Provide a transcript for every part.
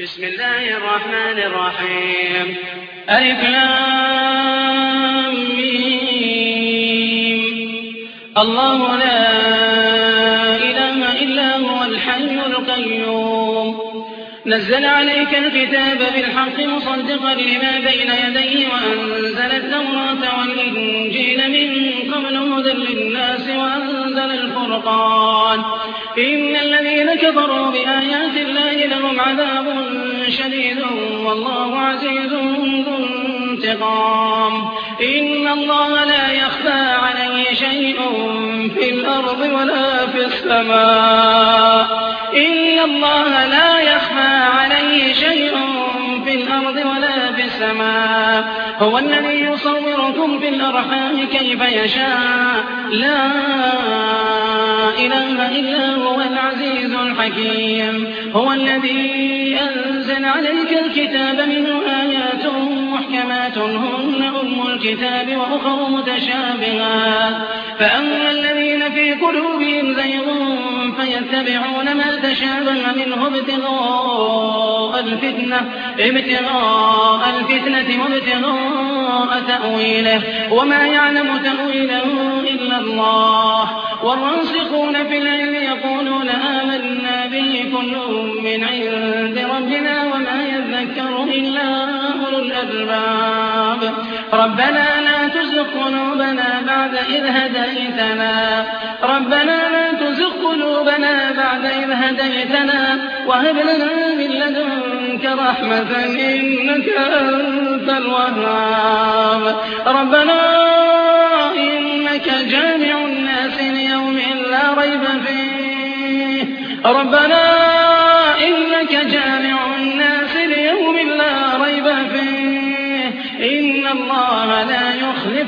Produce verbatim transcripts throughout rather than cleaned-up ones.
بسم الله الرحمن الرحيم ألف لام ميم الله لا إله إلا هو الحي القيوم نزل عليك الكتاب بالحق مصدقا لما بين يديه وأنزل التوراة والإنجيل من قبل هدى للناس وأنزل الفرقان إن الذين كفروا بآيات الله لهم عذاب شديد والله عزيز ذو انتقام إن الله لا يخفى عليه شيء في الأرض ولا في السماء إن الله لا يخفى عليه شيء في الأرض ولا في السماء هو الذي يصوركم في الأرحام كيف يشاء لا إله إلا هو العزيز الحكيم هو الذي أنزل عليك الكتاب منه آيات محكمات هن أم الكتاب وأخر متشابهات فأما الذين في قلوبهم زيغ فيتبعون ما تشابه منه ابتغاء الفتنة ابتغاء الفتنة وابتغاء تأويله وما يعلم تأويله إلا الله والراسخون في العلم يقولون آمنا به كل من عند ربنا وما يذكر إلا أولو الألباب ربنا لا تزغ قلوبنا بعد إذ هديتنا ربنا لا تزغ قلوبنا بعد إذ هديتنا وهب لنا من لدنك رحمة إنك أنت الوهاب ربنا إنك جامع الناس ليوم لا ريب فيه ربنا إنك جامع الناس ليوم لا ريب فيه إن الله لا يخلف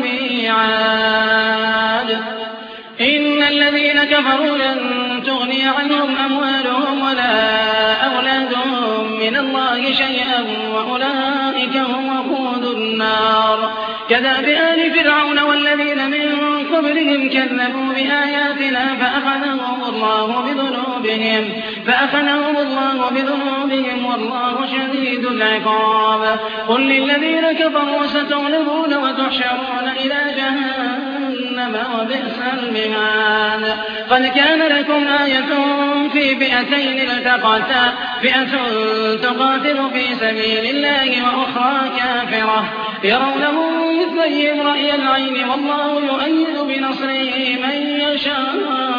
الميعاد إن الذين كفروا لن تغني عنهم أموالهم ولا أولادهم من الله شيئا وأولئك هم وقود النار كذاب آل فرعون والذين من قبلهم كذبوا بآياتنا فأخذهم الله بذنوبهم فأخذهم الله بذنوبهم والله شديد العقاب قل للذين كفروا ستغلبون وتحشرون إلى جهنم وبئس المهاد قد كان لكم آية في فئتين التقتا فئة تقاتل في سبيل الله وأخرى كافرة يرونهم مثليهم رأي العين والله يؤيد بنصره من يشاء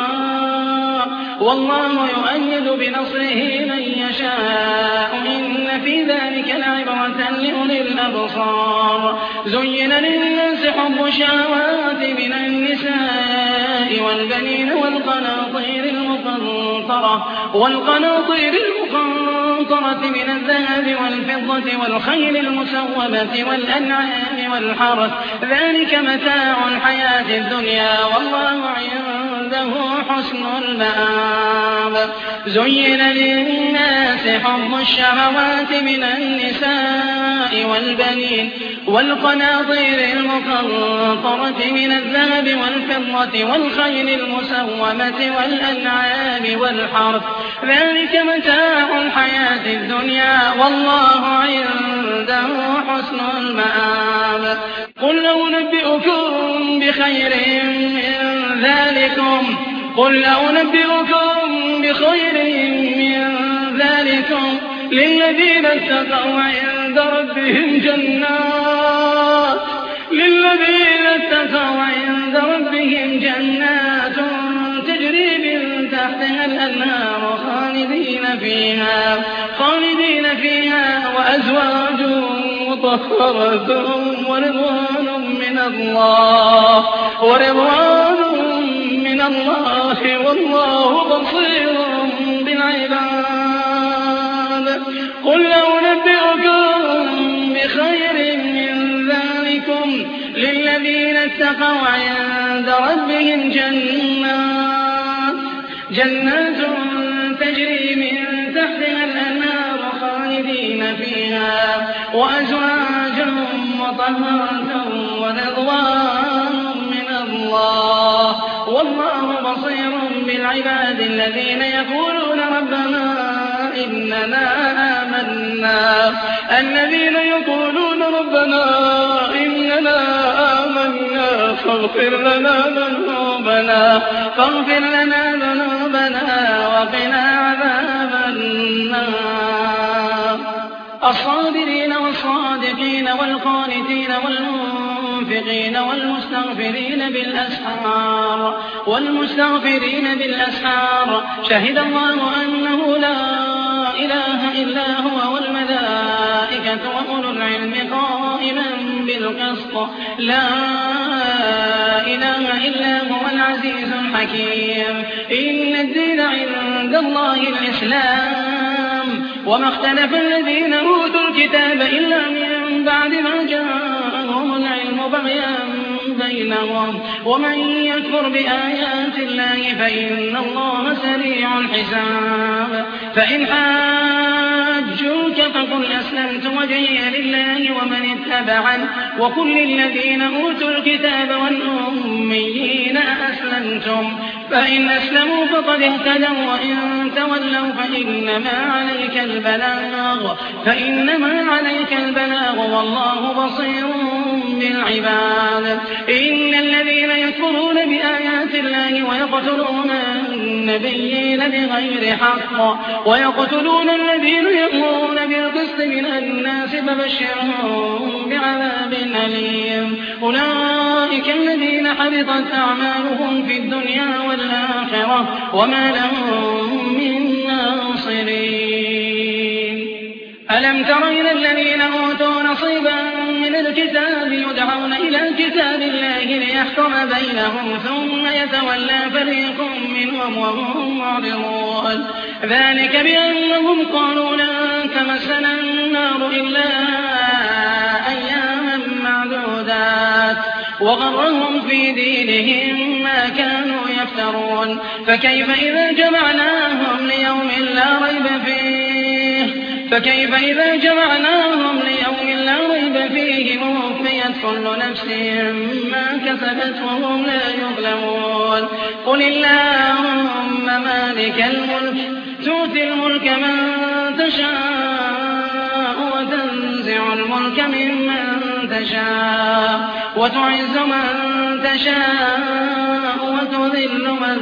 والله يؤيد بنصره من يشاء إن في ذلك لعبرة لأولي الأبصار زين للناس حب الشهوات من النساء والبنين والقناطير المقنطرة والقناطير المقنطرة من الذهب والفضة والخيل المسومة والأنعام والحرث ذلك متاع الحياة الدنيا والله عنده حسن المآب زين للناس حب الشهوات من النساء والبنين والقناطير المقنطرة من الذهب والفضة والخيل المسومة والأنعام والحرث ذلك متاع الحياة الدنيا والله عنده حسن المآب قل لو نبئكم بخير من ذلكم قل لو نبئكم بخير من ذلكم للذين اتقوا عند ربهم جنات للذين اتقوا عند ربهم جنات تجري من تحتها الأنهار خالدين فيها خالدين فيها وأزواج مطهرة ورضوان من الله ورضوان من الله والله بصير بالعباد قل لو نبئكم بخير من ذلكم للذين اتقوا عند ربهم جنات جنات تجري من تحتها الأنهار خالدين فيها وأزواج مطهرة ورضوان من الله والله بصير بالعباد الذين يقولون ربنا إننا آمنا النار الذين يقولون ربنا إننا آمنا فاغفر لنا ذنوبنا فاغفر لنا ذنوبنا وقنا عذاب النار الصابرين والصادقين والقانتين والمنفقين والمستغفرين بالأسحار والمستغفرين بالأسحار شهد الله أنه لا إله إلا هو والملائكة وأولو العلم قائما بالقسط لا إله إلا هو العزيز الحكيم إن الدين عند الله الإسلام وما اختلف الذين أوتوا الكتاب إلا من بعد ما جاءهم العلم بغيا بينهم ومن يكفر بآيات الله فإن الله سريع الحساب فإن حاجوك فقل أسلمت وجهي لله ومن اتبعني وقل للذين أوتوا الكتاب والأميين أسلمتم فإن أسلموا فقد اهتدوا وإن تولوا فإنما عليك البلاغ فإنما عليك البلاغ والله بصير بالعباد إن الذين يكفرون بآيات الله ويقتلون النبيين بغير حق ويقتلون الذين يأمرون بالقسط من الناس فبشرهم بعذاب أليم أولئك الذين حبطت أعمالهم في الدنيا والآخرة وما لهم من ناصرين ألم تر إلى الذين أوتوا نصيبا من الكتاب يدعون إلى كتاب الله ليحكم بينهم ثم يتولى فريق منهم وهم معرضون ذلك بأنهم قالوا لن تمسنا النار إلا أياما معدودات وغرهم في دينهم ما كانوا يفترون فكيف إذا جمعناهم ليوم لا ريب فيه فكيف إذا جمعناهم ليوم لا ريب فيه ووفيت كل نفس ما كسبت وهم لا يظلمون قل اللهم مالك الملك تؤتي الملك من تشاء وتنزع الملك ممن تشاء وتعز من تشاء وتذل من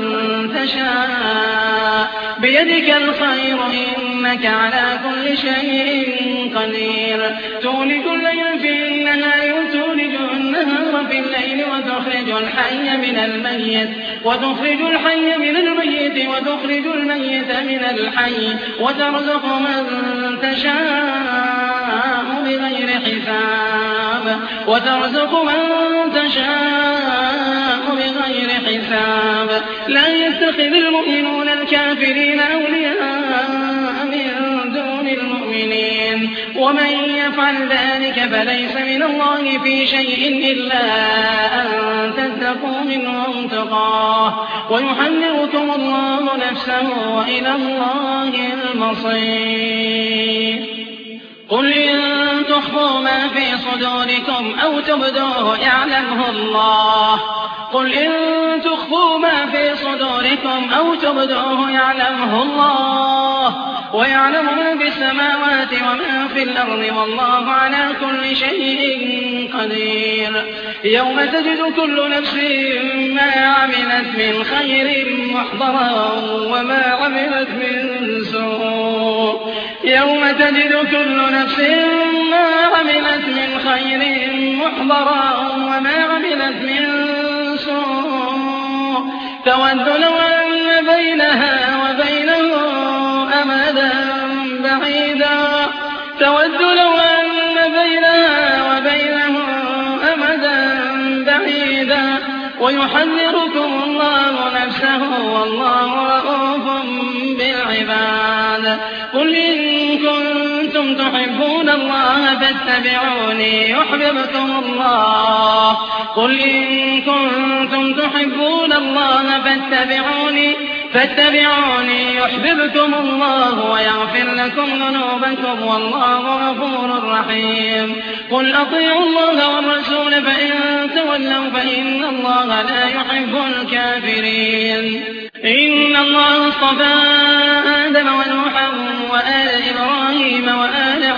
تشاء بيدك الخير إنك على كل شيء قدير تولج الليل في النهار وتولج النهار في الليل وتخرج الحي من الميت وتخرج الحي من الميت وتخرج الميت من الحي وترزق من تشاء بغير حساب وترزق من تشاء بغير حساب لا يتخذ المؤمنون الكافرين أولياء من دون المؤمنين ومن يفعل ذلك فليس من الله في شيء إلا أن تتقوا منهم تقاه ويحذركم الله نفسه وإلى الله المصير قل إن تخفوا ما في صدوركم أو تبدوه يعلمه الله قل إن تخفوا ما في صدوركم أو تبدوه يعلمه الله ويعلم ما في السماوات وما في الأرض والله على كل شيء قدير يوم تجد كل نفس ما عملت من خير محضرا وما عملت من سوء يوم تجد كل نفس ما عملت من خير محضرا وما عملت من سوء تود لو أن بينها وبينه أمدا بعيدا تود لو أن بينها وبينه أمدا بعيدا ويحذركم الله نفسه والله رءوف بالعباد قل إن كنتم تحبون الله فاتبعوني يحببكم الله قل إن كنتم تحبون الله فاتبعوني فاتبعوني يحببكم الله ويغفر لكم ذنوبكم والله غفور رحيم قل أطيعوا الله والرسول فإن تولوا فإن الله لا يحب الكافرين إن الله اصطفى آدم ونوحا وآل إبراهيم وآل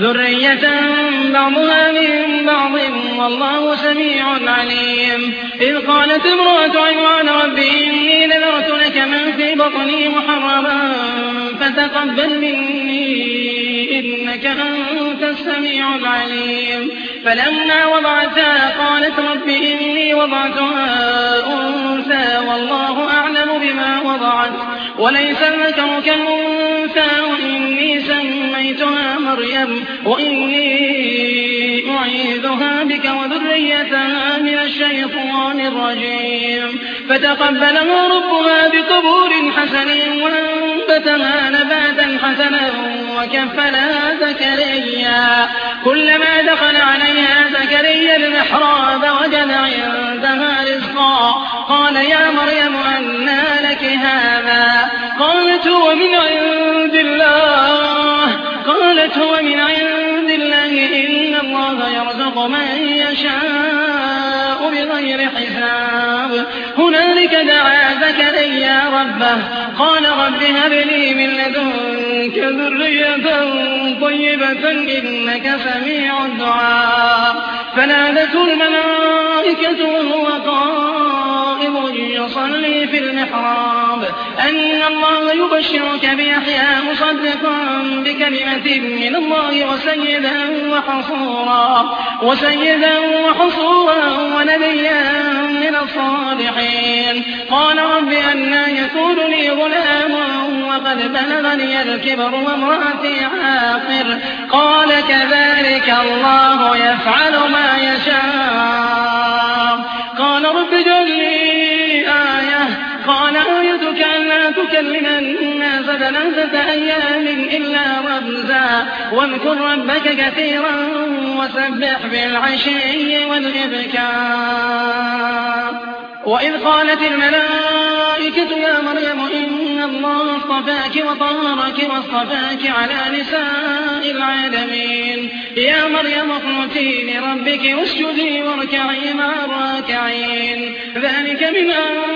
ذرية بعضها من بعض والله سميع عليم إذ قالت امرأة عمران رب إني نذرت لك ما في بطني محررا فتقبل مني إنك أنت السميع العليم فلما وضعتها قالت رب إني وضعتها أنثى والله أعلم بما وضعت وليس الذكر كالأنثى وإني سميتها مريم وإني أعيذها بك وذريتها من الشيطان الرجيم فتقبلها ربها بقبول حسن وأنبتها نباتا حسنا وكفلها زكريا كلما دخل عليها زكريا المحراب وجد عندها رزقا قال يا مريم أنى لك هذا قالت هو من عند الله قالت هو من عند الله إن الله يرزق من يشاء بغير حساب هنالك دعا زكريا ربه قال رب هب لي من لدنك ذرية طيبة إنك سميع الدعاء فنادته الملائكة وهو قائم يصلي في المحراب أن الله يبشرك بيحيى مصدقا بكلمة من الله وسيدا وحصورا وسيدا وحصورا ونبيا من الصالحين قال رب أنى يكون لي غلام وقد بلغني الكبر وامرأتي عاقر قال كذلك الله يفعل ما يشاء قال رب اجعل لي آية قال آيتك ألا تكلم الناس ثلاثة أيام إلا رمزا واذكر ربك كثيرا وسبح بالعشي والإبكار وإذ قالت الملائكة يا مريم إن الله اصطفاك وطهرك واصطفاك على نساء العالمين يا مريم اقنتي لربك واسجدي واركعي مع الراكعين ذلك من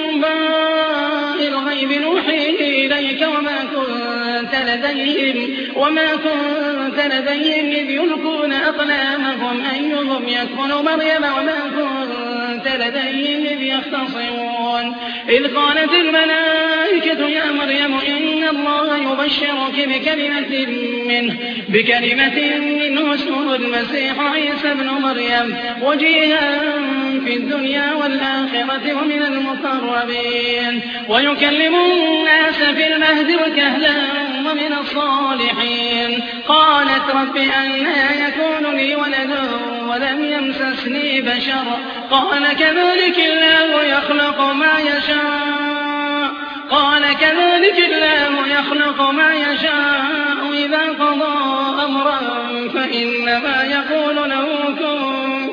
أنباء الغيب نوحيه إليك وما كنت لديهم وما كنت لديهم إذ يلقون أقلامهم أيهم يكفل مريم وما كنت لديهم إذ يختصمون إذ قالت الملائكة يا مريم إن الله يبشرك بكلمة منه بكلمة منه اسمه المسيح عيسى ابن مريم وجيها في الدنيا والآخرة ومن المقربين ويكلم الناس في المهد وكهلا ومن الصالحين قالت رب أنى يكون لي ولد ولم يمسسني بشر قال كذلك الله يخلق ما يشاء قال كذلك الله يخلق ما يشاء إذا قضى أمرا فإنما يقول له كن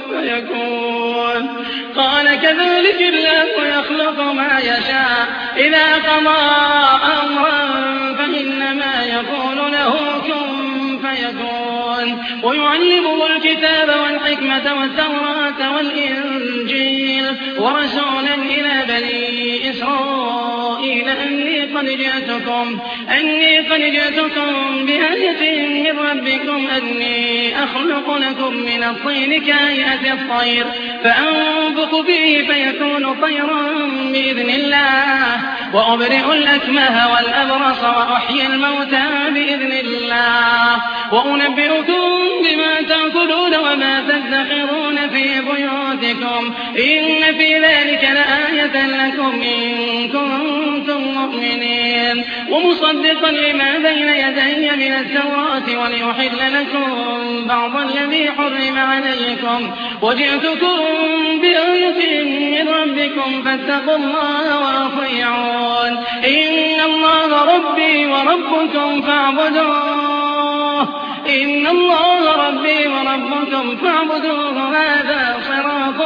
فيكون قال كذلك الله يخلق ما يشاء إذا قضى أمرا فإنما يقول له كن فيكون ويعلمه الكتاب والحكمة والتوراة والإنجيل ورسولا إلى بني إسرائيل أني قد جئتكم أني قد جئتكم بآية من ربكم أني أخلق لكم من الطين كهيئة الطير فأنفخ فيه فيكون طيرا بإذن الله وأبرئ الأكمه والأبرص وأحيي الموتى بإذن الله وأنبئكم بما تأكلون وما تدخرون في بيوتكم إن في ذلك لآية لكم إن كنتم مؤمنين ومصدقا لما بين يدي من التوراة وليحل لكم بعض الذي حرم عليكم وجئتكم بآية من ربكم فاتقوا الله وأطيعون إن الله ربي وربكم فاعبدوه إن الله ربي وربكم فاعبدوه هذا صراط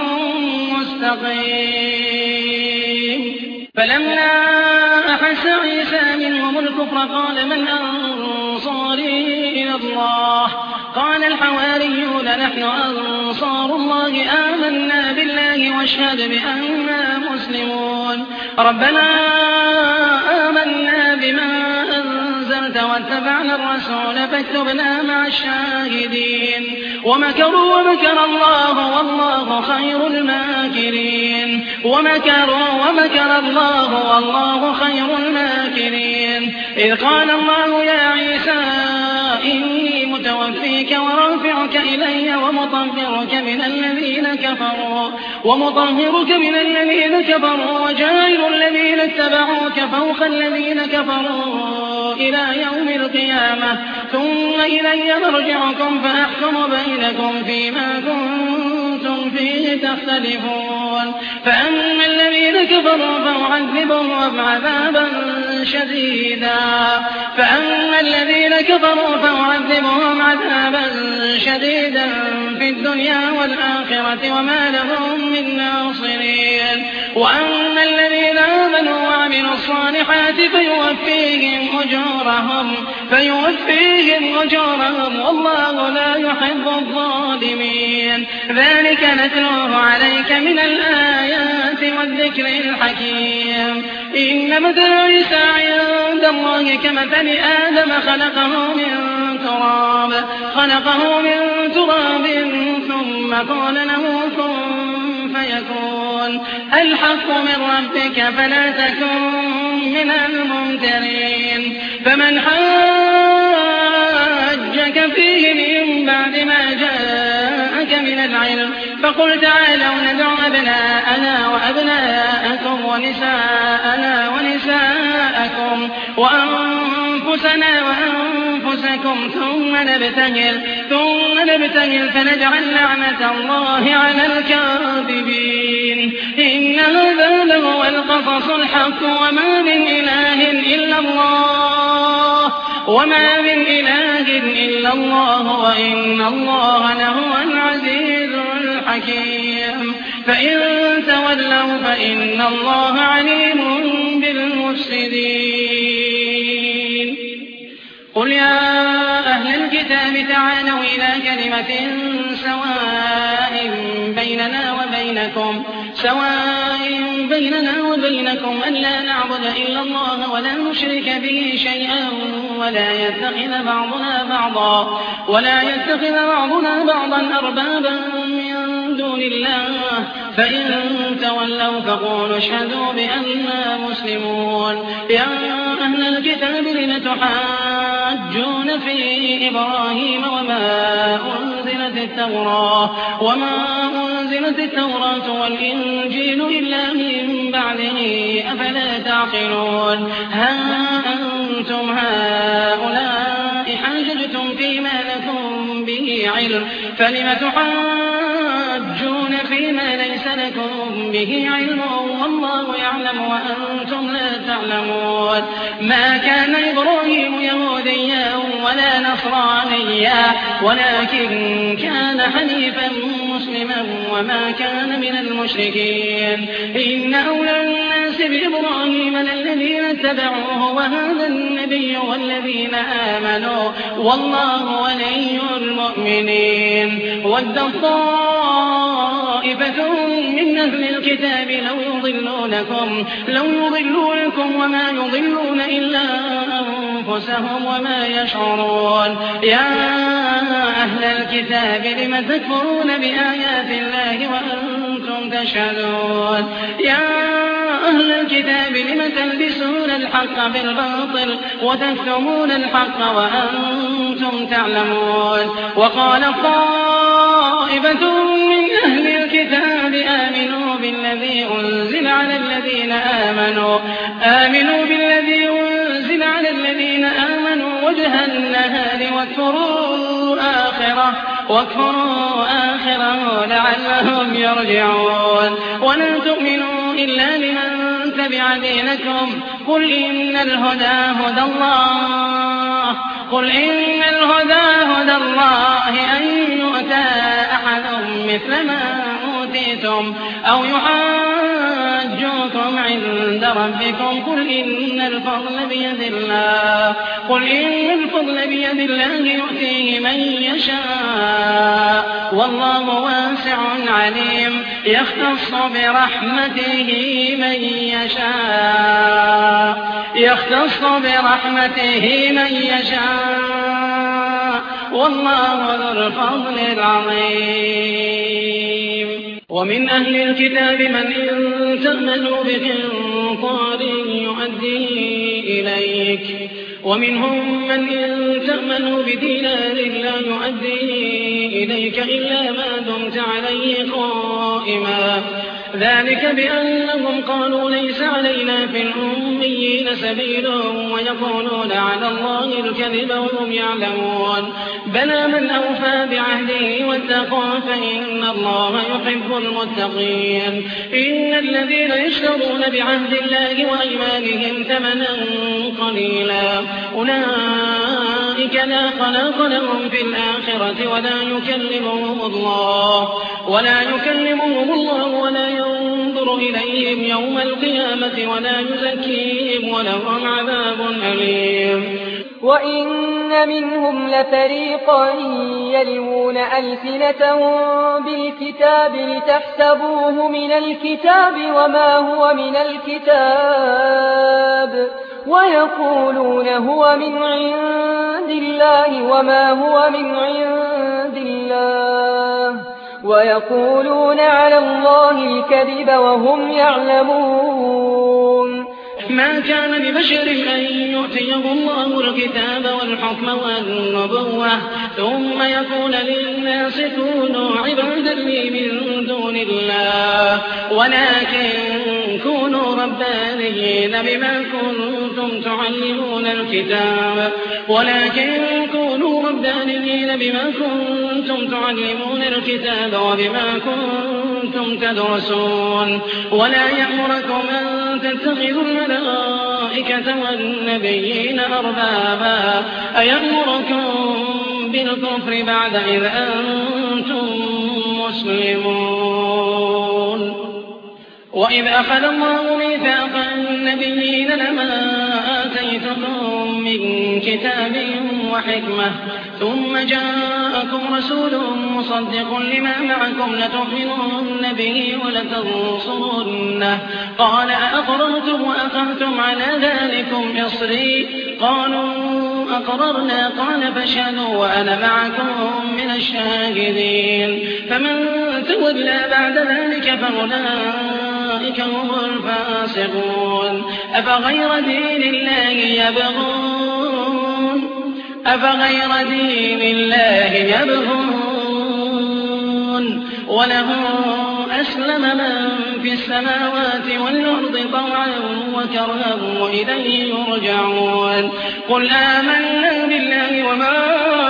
مستقيم فلما أحس عيسى منهم الكفر قال من أنصاري إلى الله قال الحواريون نحن أنصار الله آمنا بالله واشهد بأننا مسلمون ربنا آمنا بما أنزلت آمنت واتبعنا الرسول فاكتبنا مع الشاهدين ومكروا ومكر الله والله خير الماكرين ومكروا ومكر الله والله خير الماكرين إذ قال الله يا عيسى إني متوفيك ورافعك إلي ومطهرك من الذين كفروا ومطهرك من الذين كفروا وجاعل الذين اتبعوك فوق الذين كفروا إلى يوم القيامة ثم إلي مرجعكم فأحكم بينكم فيما كنتم فيه تختلفون فأما الذين كفروا فأعذبهم عذابا شديدا فأما الذين كفروا فأعذبهم عذابا شديدا في الدنيا والآخرة وما لهم من ناصرين وأما الذين آمنوا وعملوا الصالحات فيوفيهم أجورهم فيوفيهم أجورهم والله لا يحب الظالمين ذلك نتلوه عليك من الآيات والذكر الحكيم إن مثل عيسى عند الله كمثل آدم خلقه من تراب خلقه من تراب ثم قال له كن فيكون الحق من ربك فلا تكن من الممترين فمن حاجك فيه من بعد ما جاءك من العلم فقل تعالوا ندع أبناءنا وأبناءكم ونساءنا ونساءكم وأنفسنا وأنفسكم ثم نبتهل ثم نبتهل فنجعل لعنة الله على الكاذبين إن هذا لهو القصص الحق وما من إله إلا الله وما من إله إلا الله وإن الله لهو العزيز الحكيم فإن تولوا فإن الله عليم بالمفسدين قل يا أهل الكتاب تعالوا إلى كلمة سواء بيننا وبينكم سواء بيننا وبينكم ألا نعبد إلا الله ولا نشرك به شيئا ولا يتخذ بعضنا بعضا ولا يتخذ بعضنا بعضا أربابا من دون الله فإن تولوا فقولوا اشهدوا بأننا مسلمون يا أهل الكتاب لم تحاجون في إبراهيم وما أنزلت التوراة وما أنزلت التوراة والإنجيل إلا من بعده أفلا تعقلون ها أنتم هؤلاء حاججتم فيما لكم به علم فلم تحاجون فيما ليس لكم به علم والله يعلم وأنتم لا تعلمون ما كان إبراهيم يهوديا ولا نصرانيا ولكن كان حنيفا مسلما وما كان من المشركين إن أولى الناس بإبراهيم للذين اتبعوه وهذا النبي والذين آمنوا والله ولي المؤمنين ود طائفة من أهل الكتاب لو يضلونكم لو يضلونكم وما يضلون إلا أنفسهم وما يشعرون يا أهل الكتاب لم تكفرون بآيات الله وأنتم تشهدون يا أهل الكتاب لم تلبسون الحق بالباطل وتكتمون الحق وأنتم تعلمون وقال طائفة من أهل الكتاب آمنوا بالذي أنزل على الذين آمنوا آمنوا بالذي أنزل على الذين آمنوا وجه النهار واكفروا آخره واكفروا آخره لعلهم يرجعون ولا تؤمنوا إلا لمن تبع دينكم قل إن الهدى هدى الله قل إن الهدى هدى الله أن يؤتى أحد مثل ما أوتي أوتيتم أو يحاجوكم عند ربكم قل إن الفضل بيد الله قل إن الفضل بيد الله يؤتيه من يشاء والله واسع عليم يختص برحمته من يشاء يختص برحمته من يشاء والله ذو الفضل العظيم. ومن أهل الكتاب من إن تأمنوا بقنطار يؤديه إليك ومنهم من إن تأمنوا بدينار لا يؤديه إليك إلا ما دمت عليه قائما ذلك بأنهم قالوا ليس علينا في الأميين سبيل ويقولون على الله الكذب وهم يعلمون بلى من أوفى بعهده واتقى فإن الله يحب المتقين. إن الذين يشترون بعهد الله وأيمانهم ثمنا قليلا أولئك لا خلاق لهم في الآخرة ولا يكلمهم الله ولا يكلمهم الله ولا ينظر إليهم يوم القيامة ولا يزكيهم ولهم عذاب أليم. وإن منهم لفريقا يلوون ألسنتهم بالكتاب لتحسبوه من الكتاب وما هو من الكتاب ويقولون هو من عند الله وما هو من عند الله ويقولون على الله الكذب وهم يعلمون. ما كان لبشر أن يؤتيه الله الكتاب والحكم والنبوة ثم يقول للناس كونوا عبادا لي من دون الله ولكن كونوا ربانيين بما كنتم تعلمون الكتاب ولكن كونوا ربانيين بما كنتم تعلمون الكتاب وبما كنتم تدرسون ولا يأمركم أن تتخذوا الملائكة والنبيين أربابا أيأمركم بالكفر بعد إذ أنتم مسلمون. وإذ أخذ الله ميثاق النبيين لما آتيتكم من كتاب وحكمة ثم جاءكم رسول مصدق لما معكم لتؤمنن به ولتنصرنه قال أأقررتم وأخذتم على ذلكم إصري قالوا أقررنا قال فاشهدوا وأنا معكم من الشاهدين. فمن تولى بعد ذلك فأولئك هم الفاسقون. أفغير دين الله يبغون أفغير دين الله يبغون وله أسلم من في السماوات والأرض طوعا وكرها وإليه يرجعون. قل آمنا بالله وما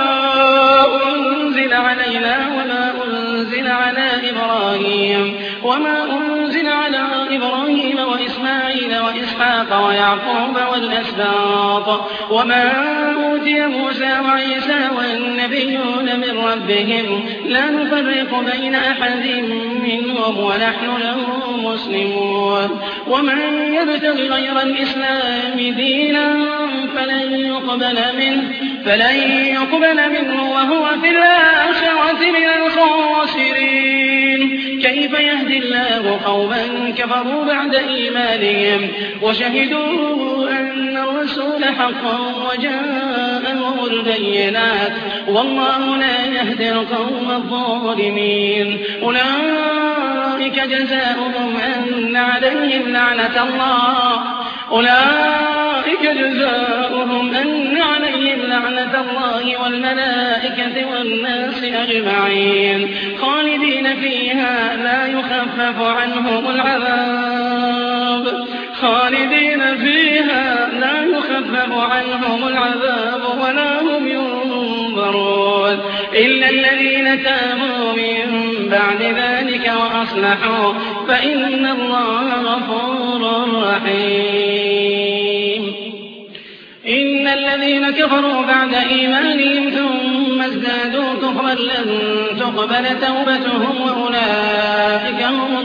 أنزل علينا وما أنزل على إبراهيم وما أنزل على إبراهيم وإسماعيل وإسحاق ويعقوب والأسباط وما أوتي موسى وعيسى والنبيون من ربهم لا نفرق بين أحد منهم ونحن له مسلمون. ومن يبتغ غير الإسلام دينا فلن يقبل منه فلن يقبل منه وهو في الآخرة من الخاسرين. كيف يهدي الله قوما كفروا بعد إيمانهم وشهدوا أن الرسول حق وجاءهم البينات والله لا يهدي القوم الظالمين. أولئك جزاؤهم أن عليهم لعنة الله أولئك جزاؤهم أن عليهم لعنة الله والملائكة والناس أجمعين خالدين فيها لا يخفف عنهم العذاب خالدين فيها لا يخفف عنهم العذاب ولا هم ينظرون إلا الذين تابوا من بعد ذلك وأصلحوا فإن الله غفور رحيم. إن الذين كفروا بعد إيمانهم ثم ازدادوا كفرا لن تقبل توبتهم وأولئك هم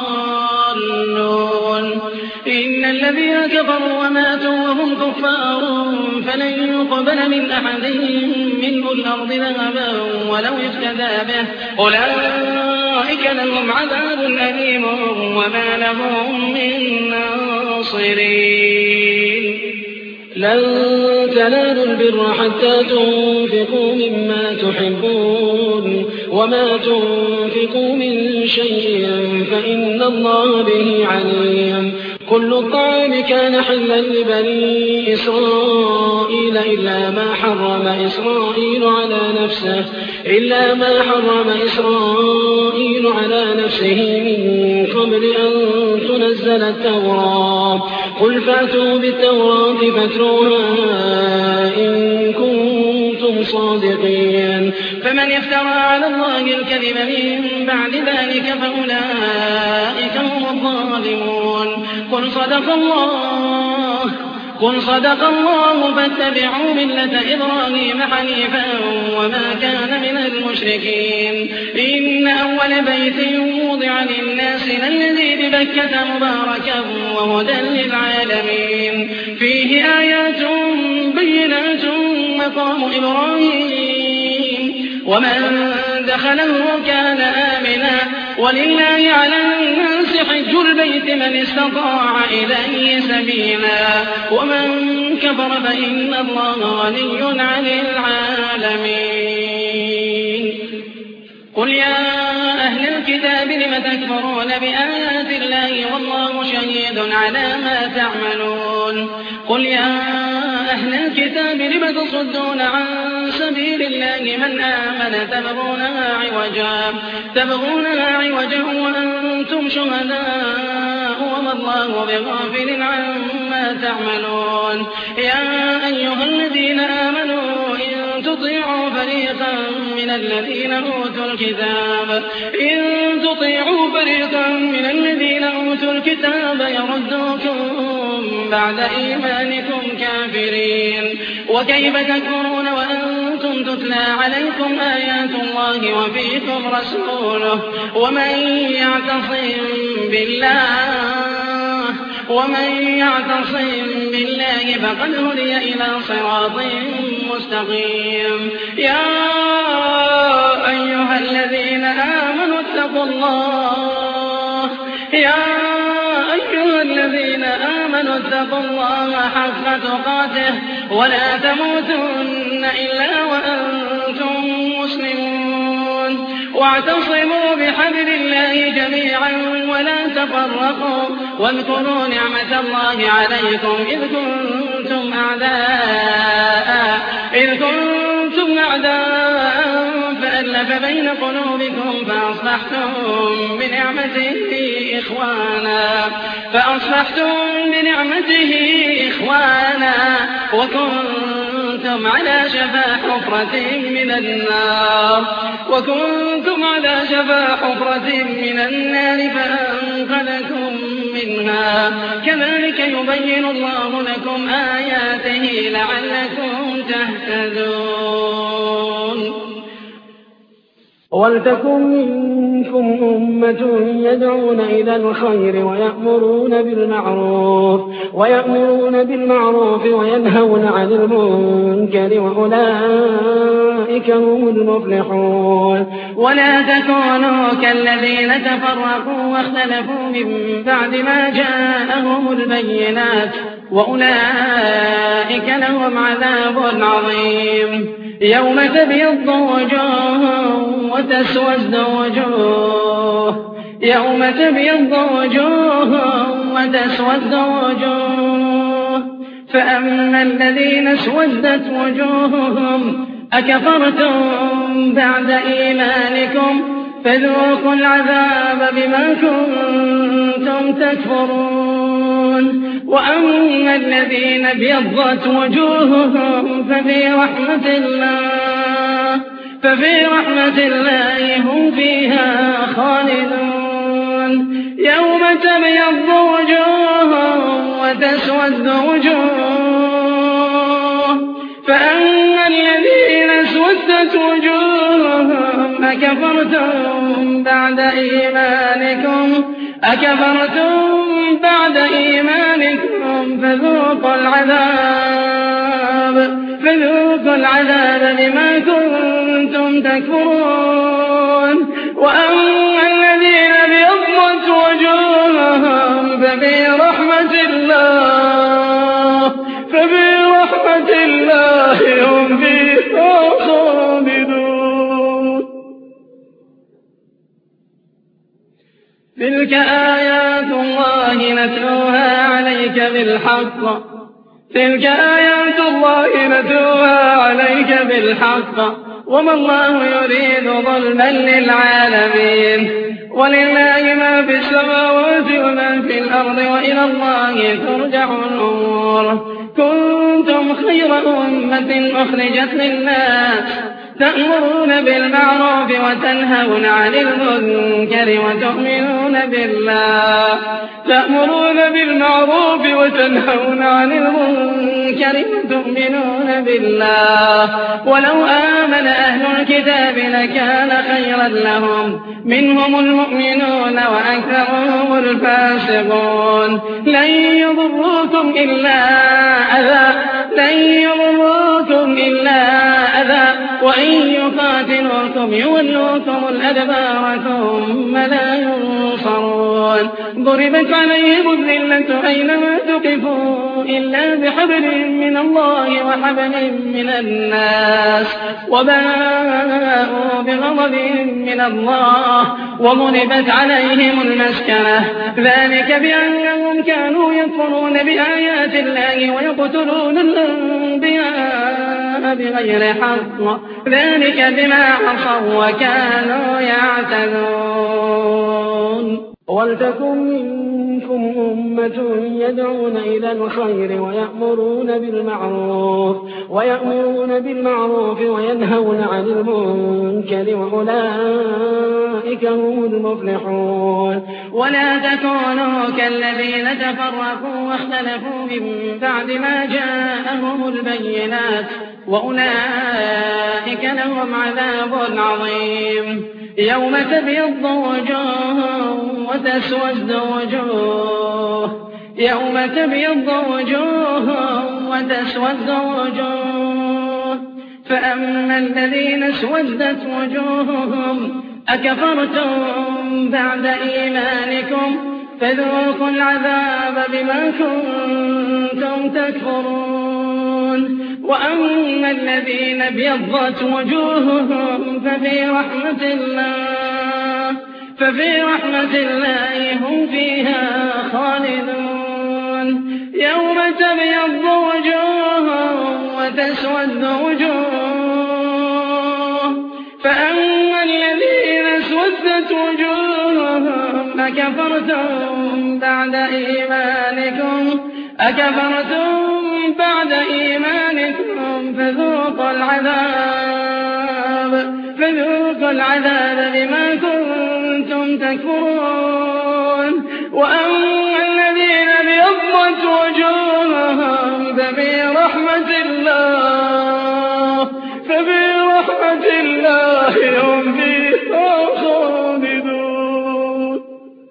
الضالون إن الذين كفروا وماتوا وهم كفار فلن يقبل من أحدهم منه الأرض ذهبا ولو افتدى به أولئك لهم عذاب أليم وما لهم من ناصرين لن تنالوا البر حتى تنفقوا مما تحبون وما تنفقوا من شيء فإن الله به عليم كل الطعام كان حلا لبني إسرائيل إلا ما حرم إسرائيل على نفسه إلا ما حرم إسرائيل على نفسه من قبل أن تنزل التوراة قل فأتوا بالتوراة فاتلوها إن كنتم صادقين فمن يفترى على الله الكذب من بعد ذلك فأولئك هم الظالمون قل صدق الله قل صدق الله فاتبعوا ملة إبراهيم حنيفا وما كان من المشركين إن أول بيت وضع للناس للذي ببكة مباركا وهدى للعالمين فيه آيات بينات مقام إبراهيم ومن دخله كان آمنا ولله على الناس حج البيت من استطاع إليه سبيلا ومن كفر فإن الله غني عن العالمين قل يا أهل الكتاب لم تكفرون بآيات الله والله شهيد على ما تعملون قل يا أهل الكتاب لم تصدون عن سبيل الله من آمن تبغونها عوجا تبغونها عوجا وأنتم شهداء وما الله بغافل عما تعملون يا أيها الذين آمنوا إن تطيعوا فريقا من الذين أوتوا الكتاب إن تطيعوا فريقا من الذين أوتوا الكتاب يردوكم بعد إيمانكم كافرين وكيف تكفرون وأنتم تتلى عليكم آيات الله وفيكم رسوله ومن يعتصم بالله ومن يعتصم بالله فقد هدي إلى صراط مستقيم يا أيها الذين آمنوا اتقوا الله يا أيها الذين آمنوا اتقوا الله حق تقاته ولا تموتن إلا وأنتم مسلمون واعتصموا بحبل الله جميعا ولا تفرقوا واذكروا نعمة الله عليكم إذ كنتم أعداء إذ كنتم أعداء فألف بين قلوبكم فأصبحتم بنعمته إخوانا فأصبحتم بنعمته إخوانا وكنتم على شفا حفرة من النار وكنتم على شفا حفرة من النار فأنقذكم منها كذلك يبين الله لكم آياته لعلكم تهتدون ولتكن منكم أمة يدعون إلى الخير ويأمرون بالمعروف ويأمرون بالمعروف وينهون عن المنكر وأولئك هم المفلحون ولا تكونوا كالذين تفرقوا واختلفوا من بعد ما جاءهم البينات وأولئك لهم عذاب عظيم يوم تبيض وجوه وتسود وجوه يوم تبيض وجوه وتسود وجوه فأما الذين اسودت وجوههم أكفرتم بعد إيمانكم فذوقوا العذاب بما كنتم تكفرون وأما الذين ابيضت وجوههم ففي رحمة الله ففي رحمة الله هم فيها خالدون يوم تبيض وجوه وتسود وجوه اسْوَدَّتْ وُجُوهُهُمْ أَكَفَرْتُم بَعْدَ إِيمَانِكُمْ أَكَفَرْتُم بَعْدَ إِيمَانِكُمْ فَذُوقُوا الْعَذَابَ فَذُوقُوا الْعَذَابَ بِمَا كُنتُمْ تَكْفُرُونَ وَأَمَّا الَّذِينَ ابْيَضَّتْ وُجُوهُهُمْ فَفِي رَحْمَةِ اللَّهِ فَفِي رَحْمَةِ اللَّهِ هُمْ فِيهَا خَالِدُونَ تِلْكَ آيَاتُ اللَّهِ نَتْلُوهَا عَلَيْكَ بِالْحَقِّ تِلْكَ آيَاتُ اللَّهِ نَتْلُوهَا عَلَيْكَ بِالْحَقِّ وَمَا اللَّهُ يُرِيدُ ظُلْمًا لِّلْعَالَمِينَ وَلِلَّهِ مَا فِي السَّمَاوَاتِ وَمَا في الْأَرْضِ وَإِلَى اللَّهِ تُرْجَعُ الْأُمُورُ كُنتُمْ خَيْرَ أُمَّةٍ أُخْرِجَتْ لِلنَّاسِ تَأْمُرُونَ بِالْمَعْرُوفِ وَتَنْهَوْنَ عَنِ الْمُنكَرِ وَتُؤْمِنُونَ بِاللَّهِ تَأْمُرُونَ بِالْمَعْرُوفِ وَتَنْهَوْنَ عَنِ الْمُنكَرِ وَتُؤْمِنُونَ بِاللَّهِ وَلَوْ آمَنَ أَهْلُ الْكِتَابِ لَكَانَ خَيْرًا لَّهُم مِّنْهُمُ الْمُؤْمِنُونَ وَأَكْثَرُهُمُ الْفَاسِقُونَ لَن يَضُرُّوكُمْ إِلَّا أَذًى لَن يَضُرُّوكُمْ إِلَّا أَذًى وَإِن يُقَاتِلُوكُمْ يُوَلُّوكُمُ الْأَدْبَارَ ثُمَّ لا ينصرون ضُرِبَتْ عَلَيْهِمُ الذِّلَّةُ أَيْنَمَا ثُقِفُوا إِلَّا بِحَبْلٍ مِّنَ اللَّهِ وَحَبْلٍ مِّنَ النَّاسِ وَبَاءُوا بِغَضَبٍ مِّنَ اللَّهِ وَضُرِبَتْ عَلَيْهِمُ الْمَسْكَنَةُ ذَٰلِكَ بِأَنَّهُمْ كَانُوا يَكْفُرُونَ بِآيَاتِ اللَّهِ وَيَقْتُلُونَ الْأَنبِيَاءَ بِغَيْرِ حَقٍّ ذَٰلِكَ بِمَا عَصَوا وَّكَانُوا يَعْتَدُونَ وَلْتَكُن مِّنكُمْ أُمَّةٌ يَدْعُونَ إِلَى الْخَيْرِ وَيَأْمُرُونَ بِالْمَعْرُوفِ وَيَأْمُرُونَ بِالْمَعْرُوفِ وَيَنْهَوْنَ عَنِ الْمُنكَرِ وَأُولَٰئِكَ هم المفلحون ولا تكونوا كالذين تفرقوا واختلفوا من بعد ما جاءهم البينات وأولئك لهم عذاب عظيم يوم تبيض وجوه وتسود وجوه يوم تبيض وجوه وتسود وجوه فأما الذين اسودت وجوههم أكفرتم بعد إيمانكم فذوقوا العذاب بما كنتم تكفرون وأما الذين ابيضت وجوههم ففي رحمة الله ففي رحمة الله هم فيها خالدون يوم تبيض وجوه وتسود وجوه فأما الذين اسودت وجوههم أكفرتم بعد إيمانكم أكفرتم بعد إيمانكم فذوقوا العذاب فذوقوا العذاب بما كنتم تكفرون وأما الذين ابيضت وجوههم ففي رحمة الله ففي رحمة الله هم فيها خالدون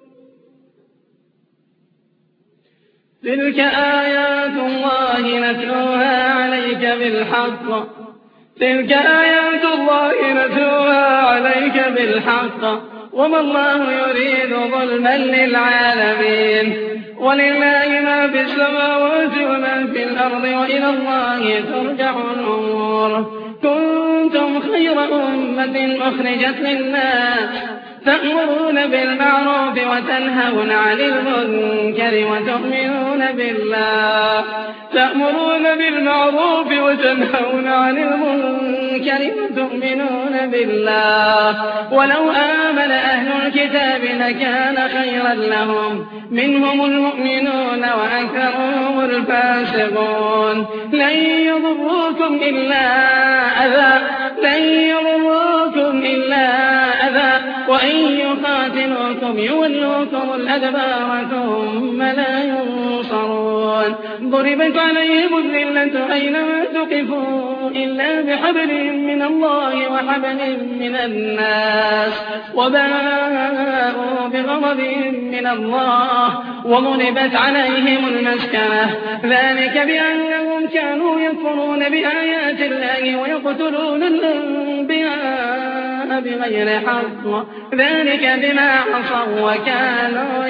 تلك آيات الله نتلوها عليك بالحق تلك آيات الله نتلوها عليك بالحق وما الله يريد ظلما للعالمين ولله ما في السماوات وما في الأرض وإلى الله ترجع الأمور كنتم خير أمة أخرجت للناس تأمرون بالمعروف وتنهون عن المنكر وتؤمنون بالله تأمرون بالمعروف وتنهون عن المنكر وتؤمنون بالله ولو آمن أهل الكتاب لكان خيرا لهم منهم المؤمنون وأكثرهم الفاسقون لن يضروكم إلا أذى لن يضروكم إلا أذى وإن يقاتلوكم يولوكم الأدبار ثم لا ينصرون ضربت عليهم الذلة أينما ثقفوا إلا بحبل من الله وحبل من الناس وباءوا بغضب من الله وضربت عليهم المسكنة ذلك بأنهم كانوا يكفرون بآيات الله ويقتلون الأنبياء بغير حق ذلك بما عصوا وكانوا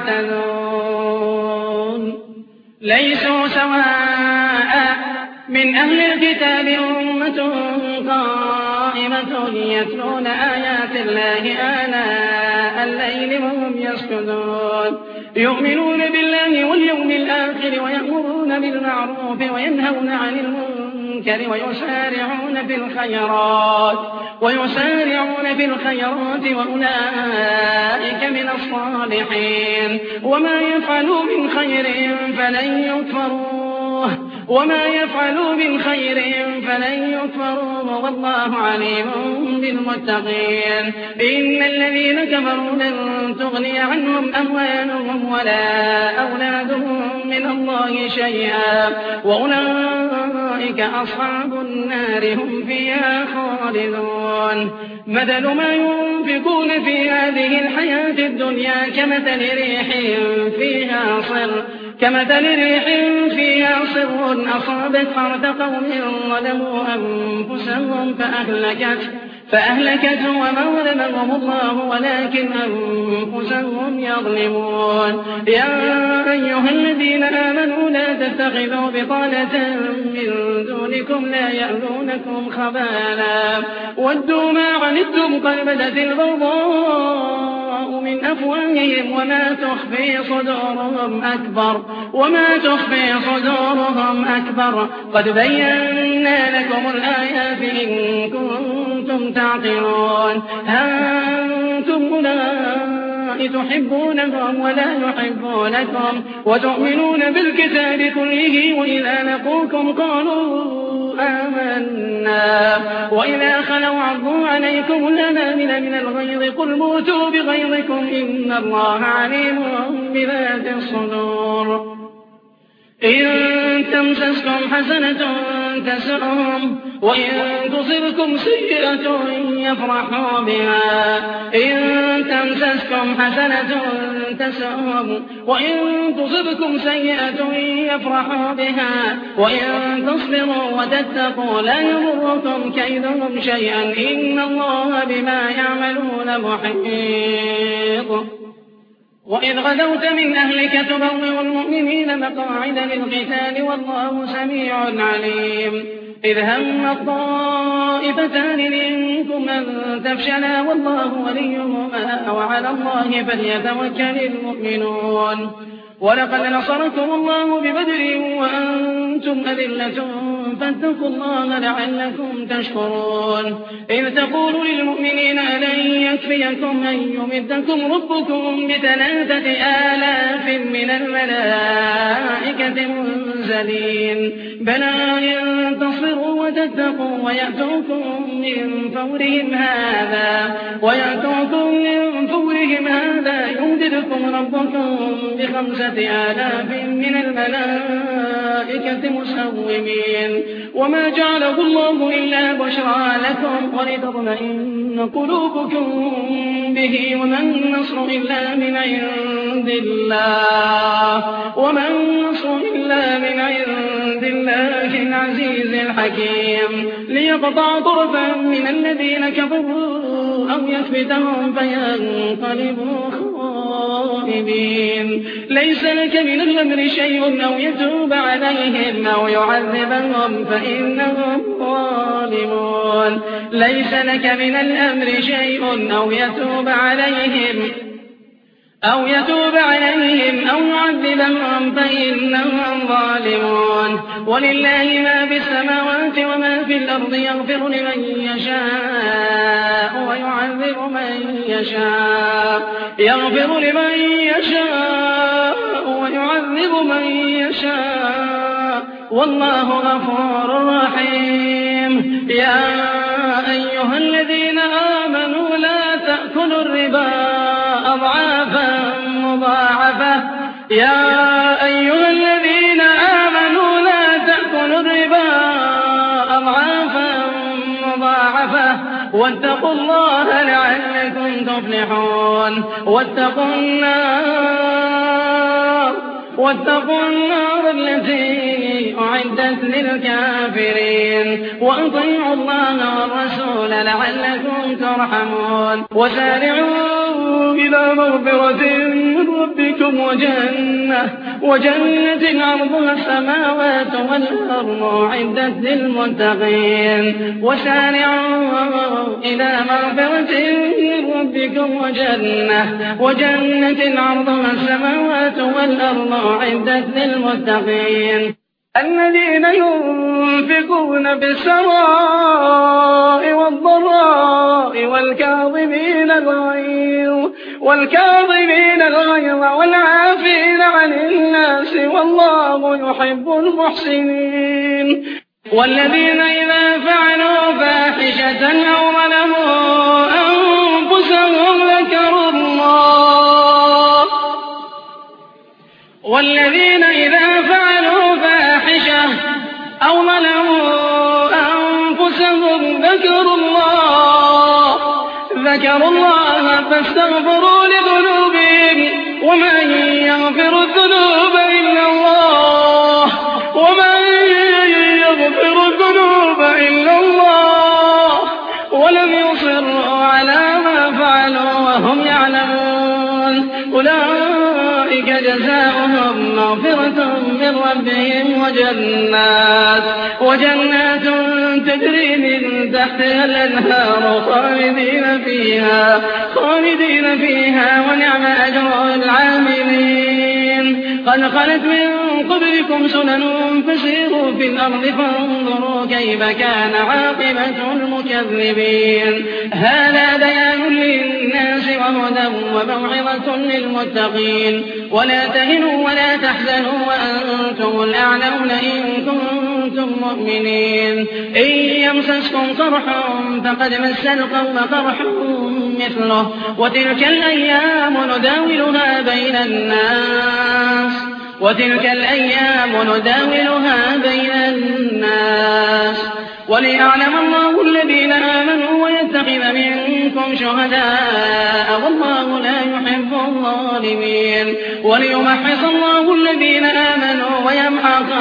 يعتدون ليسوا سواء من أهل الكتاب أمة قائمة يتلون آيات الله آناء الليل وهم يسجدون يؤمنون بالله واليوم الآخر ويأمرون بالمعروف وينهون عن المنكر ويسارعون في الخيرات ويسارعون في الخيرات وأولئك من الصالحين وما يفعلوا من خير فلن يكفروه وما يفعلوا من خير فلن يكفروه والله عليم بالمتقين إن الذين كفروا لن تغني عنهم أموالهم ولا أولادهم من الله شيئا وأولئك أصحاب النار هم فيها خالدون مثل ما ينفقون في هذه الحياة الدنيا كمثل ريح فيها صر كمثل ريح فيها صر أصابت حرث قوم ظلموا أنفسهم فأهلكته فأهلكته وما ظلمهم الله ولكن أنفسهم يظلمون يا أيها الذين آمنوا لا تتخذوا بطانة من دونكم لا يألونكم خبالا ودوا ما عنتم قد بدت البغضاء من أفواههم وما تخفي صدورهم أكبر وما تخفي صدورهم أكبر قد بينا لكم الآيات إن كنتم تعقلون ها أنتم أولئك تحبونهم ولا يحبونكم وتؤمنون بالكتاب كله وإذا لقوكم قالوا آمنا وإذا خلوا عضوا عليكم الأنامل من الغيظ قل موتوا بغيظكم إن الله عليم بذات الصدور إن تمسسكم حسنة تسؤهم وإن تصبكم سيئة يفرحوا بها إن تمسسكم حسنة تسؤهم وإن تصبكم سيئة يفرحوا بها وإن تصبروا وتتقوا لا يضركم كيدهم شيئا إن الله بما يعملون محيط وإذ غدوت من أهلك تبوئ المؤمنين مقاعد للقتال والله سميع عليم إذ هم الطائفتان منكم أن تفشلا والله وليهما وعلى الله فليتوكل المؤمنون ولقد نصركم الله ببدر وأنتم أذلة فاتقوا الله لعلكم تشكرون إذ تقول للمؤمنين ألن يكفيكم أن يمدكم ربكم بثلاثة آلاف من الملائكة منزلين بلى إن تصبروا وتتقوا ويأتوكم من فورهم هذا ويأتوكم من فورهم هذا يمددكم ربكم بخمسة آلاف من الملائكة مسومين وما جعله الله إلا بشرى لكم ولتطمئن قلوبكم به وما النصر إلا من عند الله وما النصر إلا من عند الله العزيز الحكيم ليقطع طرفا من الذين كفروا أو يثبتهم فينقلبوا خائبين ليس لك من الأمر شيء أو يتوب عليهم أو يعذبهم فإنهم ظالمون ليس لك من الأمر شيء أو يتوب عليهم أو يتوب عليهم أو يعذبهم فإنهم ظالمون ولله ما في السماوات وما في الأرض يغفر لمن يشاء ويعذب من يشاء يغفر لمن يشاء ويعذب من يشاء والله غفور رحيم يا أيها الذين آمنوا لا تأكلوا الربا الربا أضعافا مضاعفة يا أيها الذين آمنوا لا تأكلوا الربا أضعافا مضاعفة واتقوا الله لعلكم تفلحون واتقوا النار واتقوا النار التي أعدت للكافرين وأطيعوا الله والرسول لعلكم ترحمون وسارعوا إلى مغفرة من ربكم وجنة وجنة عرضها السماوات والأرض أعدت للمتقين وسارعوا إلى مغفرة من ربكم وجنة وجنة عرضها السماوات والأرض أعدت للمتقين الذين ينفقون بالسراء والضراء والكاظمين الغيظ والكاظمين الغيظ والعافين عن الناس والله يحب المحسنين والذين إذا فعلوا فاحشة أو ظلموا أنفسهم ذكروا الله والذين إذا فعلوا فاحشة أو ظلموا أنفسهم ذكروا الله ذكروا الله فاستغفروا لذنوبهم ومن يغفر الذنوب إلا الله ومن يغفر الذنوب إلا الله ولم يصروا على ما فعلوا وهم يعلمون أولئك جزاؤهم مغفرة من ربهم وجنات وجنات تجري من تحتها الأنهار خالدين فيها خالدين فيها ونعم أجر العاملين قد خلت من قبلكم سنن فسيروا في الأرض فانظروا كيف كان عاقبة المكذبين هذا بيان للناس وهدى وموعظة للمتقين ولا تهنوا ولا تحزنوا وأنتم الأعلون إن كنتم مؤمنين إن يمسسكم قرح فقد مس القوم قرح مثله وتلك الأيام نداولها بين الناس وتلك الأيام نداولها بين الناس وليعلم الله الذين آمنوا ويتخذ منكم شهداء والله لا يحب الظالمين وليمحص الله الذين آمنوا ويمحق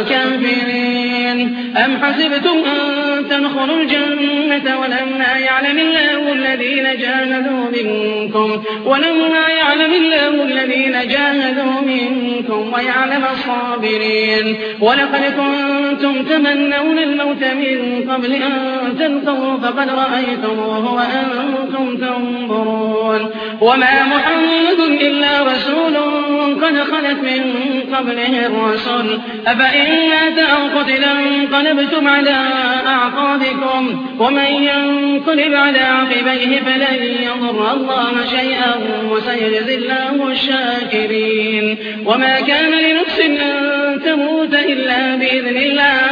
الكافرين أم حسبتم أن تدخلوا الجنة ولما يعلم الله الذين جاهدوا منكم ولما يعلم الله الذين جاهدوا منكم ويعلم الصابرين ولقد كنتم تمنون الموت من قبل أن تلقوا فقد رأيتموه وأنتم تنظرون وما محمد إلا رسول قد خلت من قبله الرسل أفإن مات أو قتل انقلبتم على أعقابكم ومن ينقلب على عقبيه فلن يضر الله شيئا وسيجزي الله الشاكرين وما كان لنفس أن تموت إلا بإذن الله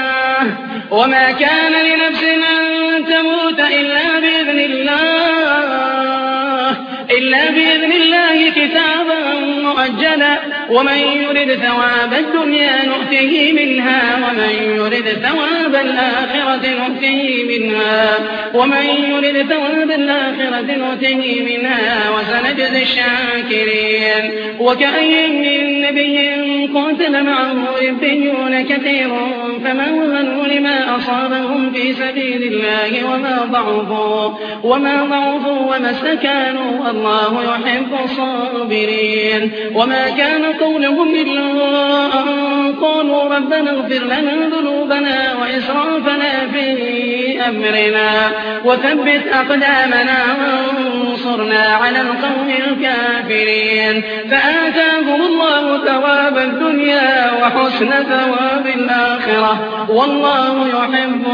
وما كان لنفس أن تموت إلا بإذن الله إلا بإذن الله كتابا مؤجلا ومن يرد ثواب الدنيا نؤته منها ومن يرد ثواب الآخرة نؤته منها ومن يرد ثواب الآخرة نؤته منها وسنجزي الشاكرين وكأي من نبي قاتل معه ربيون كثير فما وهنوا لما أصابهم في سبيل الله وما ضعفوا وما ضعفوا وما استكانوا والله يحب الصابرين وما كان قولهم إلا أن قالوا ربنا اغفر لنا ذنوبنا وإسرافنا في أمرنا وثبت أقدامنا وانصرنا على القوم الكافرين فآتاهم الله ثواب الدنيا وحسن ثواب الآخرة والله يحب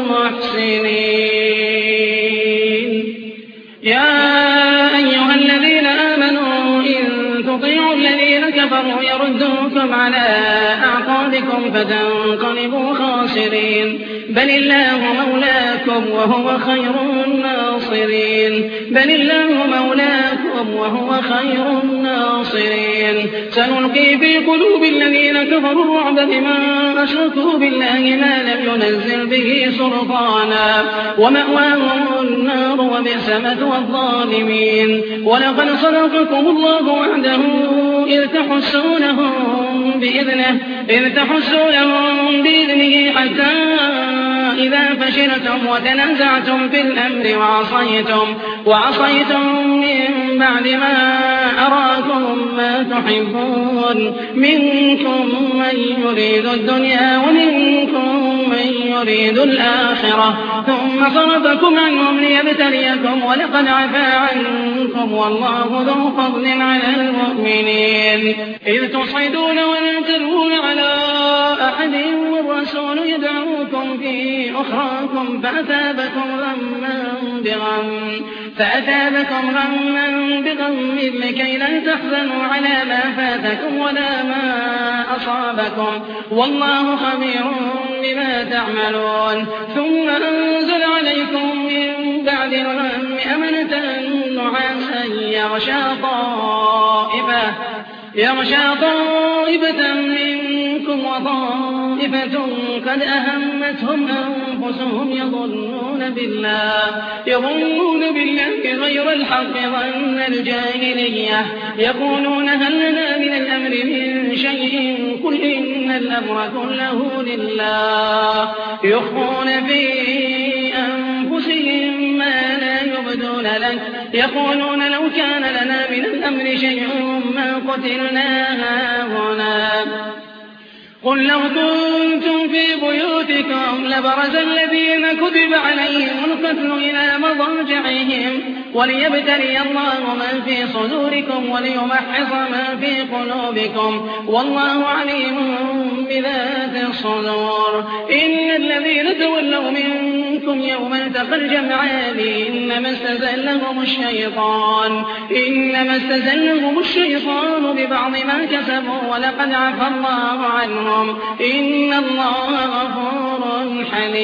المحسنين يا أيها الذين آمنوا إن تطيعوا الذين كفروا يردوكم على أعقابكم فتنقلبوا خاسرين بل الله مولاكم مولاكم وهو خير الناصرين بل الله مولاكم وهو خير الناصرين سنلقي في قلوب الذين كفروا الرعب بما أشركوا بالله ما لم ينزل به سلطانا ومأواهم النار وبئس مثوى الظالمين ولقد صدقكم الله وعده إذ تحسونهم بإذنه إذ تحسونهم بإذنه حتى إذا فشلتم وتنازعتم في الأمر وعصيتم وعصيتم من بعد ما أراكم ما تحبون منكم من يريد الدنيا ومنكم من يريد الآخرة ثم صرفكم عنهم ليبتليكم ولقد عفا عنكم والله ذو فضل على المؤمنين إذ تصعدون ولا تلوون على أحد والرسول يدعوكم في أخراكم فأثابكم غما بغم فأثابكم غما بغم لكي لا تحزنوا على ما فاتكم ولا ما أصابكم والله خبير بما تعملون ثم أنزل عليكم من بعد الغم أمنة نعاسا يغشى طائفة يغشى طائفة منكم وطائفة قد أهمتهم أنفسهم يظنون بالله يظنون بالله غير الحق ظن الجاهلية يقولون هل لنا من الأمر من شيء قل إن الأمر كله لله يخفون في أنفسهم ما لا يبدون لك يقولون لو كان لنا من الأمر شيء ما قتلنا هاهنا قل لو كنتم في بيوتكم لبرز الذين كتب عليهم القتل إلى مضاجعهم وليبتلي الله ما في صدوركم وليمحص ما في قلوبكم والله عليم بذات الصدور إن الذين تولوا منكم يوم التقى الجمعان إنما استزلهم الشيطان إنما استزلهم الشيطان ببعض ما كسبوا ولقد عفا الله عنهم إن الله غفور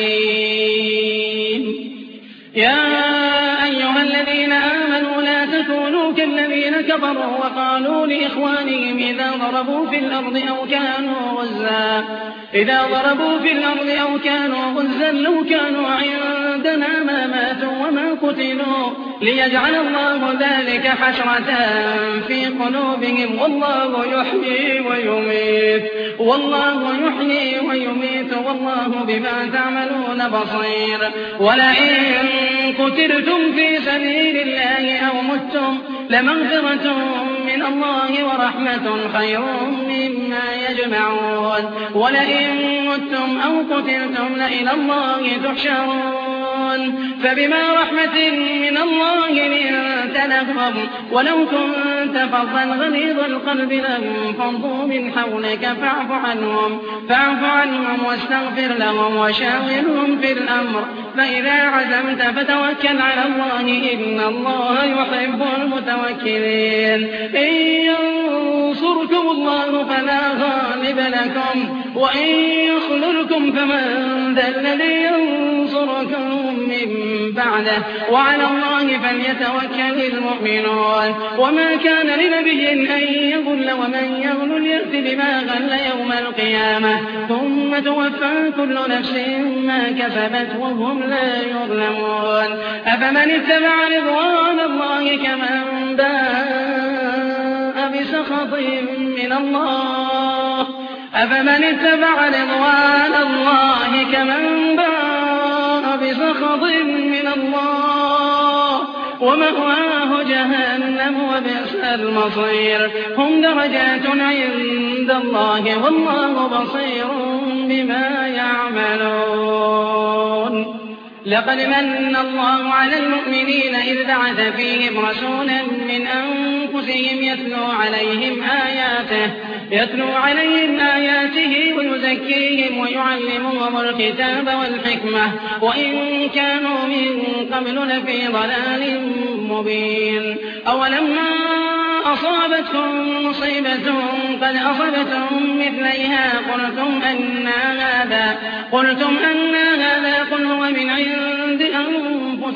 حليم يا أيها الذين آمنوا لا تكونوا كالذين كفروا وقالوا لإخوانهم إذا ضربوا في الأرض أو كانوا غزا إذا ضربوا في الأرض أو كانوا غزا لو كانوا عندنا ما ماتوا وما قتلوا ليجعل الله ذلك حسرة في قلوبهم والله يحيي ويميت والله يحيي ويميت والله بما تعملون بصير ولئن قتلتم في سبيل الله أو متم لمغفرة من الله ورحمة خير مما يجمعون ولئن متم أو قتلتم لإلى الله تحشرون فبما رحمة من الله لنت لهم ولو كنت فظا غليظ القلب لانفضوا من حولك فاعف عنهم فاعف عنهم واستغفر لهم وشاورهم في الأمر فإذا عزمت فتوكل على الله إن الله يحب المتوكلين إن ينصركم الله فلا غالب لكم وإن يخذلكم فمن ذا الذي ينصركم من بعده وعلى الله فليتوكل المؤمنون وما كان لنبي أن يغل ومن يغل يأت بما غل يوم القيامة ثم توفى كل نفس ما كسبت وهم لا يظلمون أفمن اتبع رضوان الله كمن باء بسخط من الله أفمن اتبع رضوان الله كمن باء بسخط من الله ومأواه جهنم وبئس المصير هم درجات عند الله والله بصير بما يعملون لقد من الله على المؤمنين إذ بعث فيهم رسولا من أنفسهم يتلو عليهم آياته يتلو عليهم آياته ويزكيهم ويعلمهم الكتاب والحكمة وإن كانوا من قبل لفي ضلال مبين أولما أصابتكم مصيبة قد أصبتم مثليها قلتم أن هذا قلتم أن هذا قل هو من عند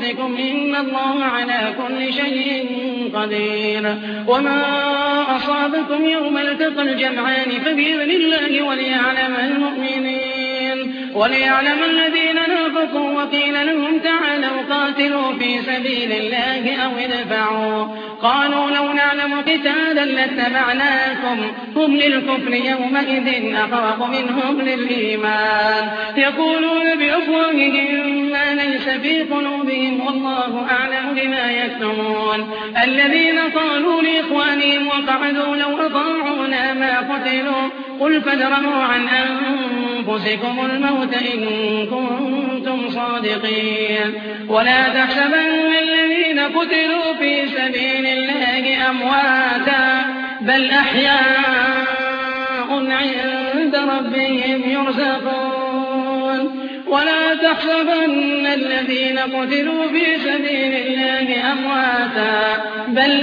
أنفسكم إن الله على كل شيء قدير. وما أصابكم يوم التقى الجمعان فبإذن الله وليعلم المؤمنين وليعلم الذين نافقوا وقيل لهم تعالوا قاتلوا في سبيل الله أو ادفعوا قالوا لو نعلم قتالا لاتبعناكم هم للكفر يومئذ أقرب منهم للإيمان يقولون بأفواههم ما ليس في قلوبهم والله أعلم بما يكتمون. الذين قالوا لإخوانهم وقعدوا لو أطاعونا ما قتلوا قل فادرءوا عن أنفسكم الموت إن كنتم صادقين. ولا تحسبن الذين قتلوا في سبيل الله أمواتا بل أحياء عند ربهم يرزقون. ولا تحسبن الذين قتلوا في سبيل الله أمواتا بل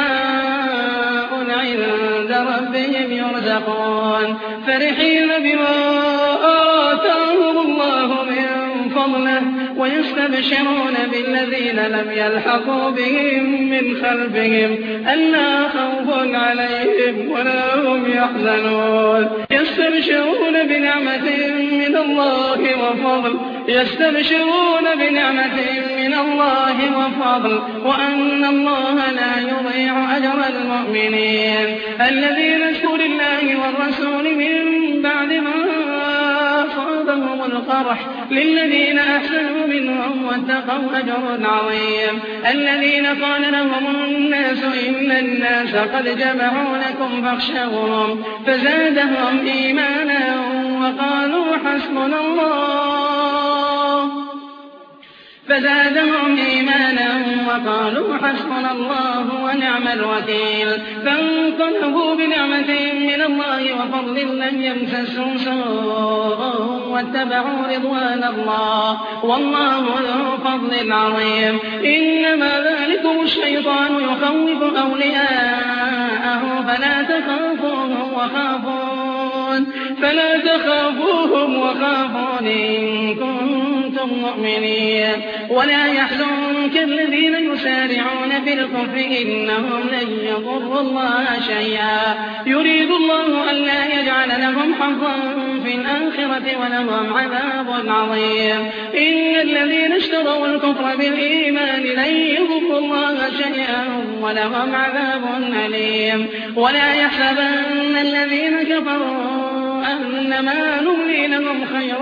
أحياء عند ربهم يرزقون فرحين بما آتاهم الله من فضله ويستبشرون بالذين لم يلحقوا بهم من خلفهم ألا خوف عليهم ولا هم يحزنون يستبشرون بنعمة من الله وفضل يستبشرون بنعمة من الله وفضل وأن الله لا يضيع أجر المؤمنين الذين اشكروا لله والرسول من بعد ما أصابهم القرح للذين أحسنوا منهم واتقوا أجر عظيم. الذين قال لهم الناس إن الناس قد جمعوا لكم فاخشوهم فزادهم إيمانا وقالوا حسبنا الله فزادهم إيمانا وقالوا حسبنا الله ونعم الوكيل. فانقلبوا بنعمة من الله وفضل لم يمسسهم سوء واتبعوا رضوان الله والله ذو فضل عظيم. إنما ذلكم الشيطان يخوف أولياءه فلا تخافوهم وخافون فلا تخافوهم وخافون إن كنتم مؤمنين. ولا يحزنك الذين يسارعون في الكفر إنهم لن يضروا الله شيئا يريد الله ألا يجعل لهم حظا في الآخرة ولهم عذاب عظيم. إن الذين اشتروا الكفر بالإيمان لن يضروا الله شيئا ولهم عذاب أليم. ولا يحسبن الذين كفروا أنما نملي لهم خير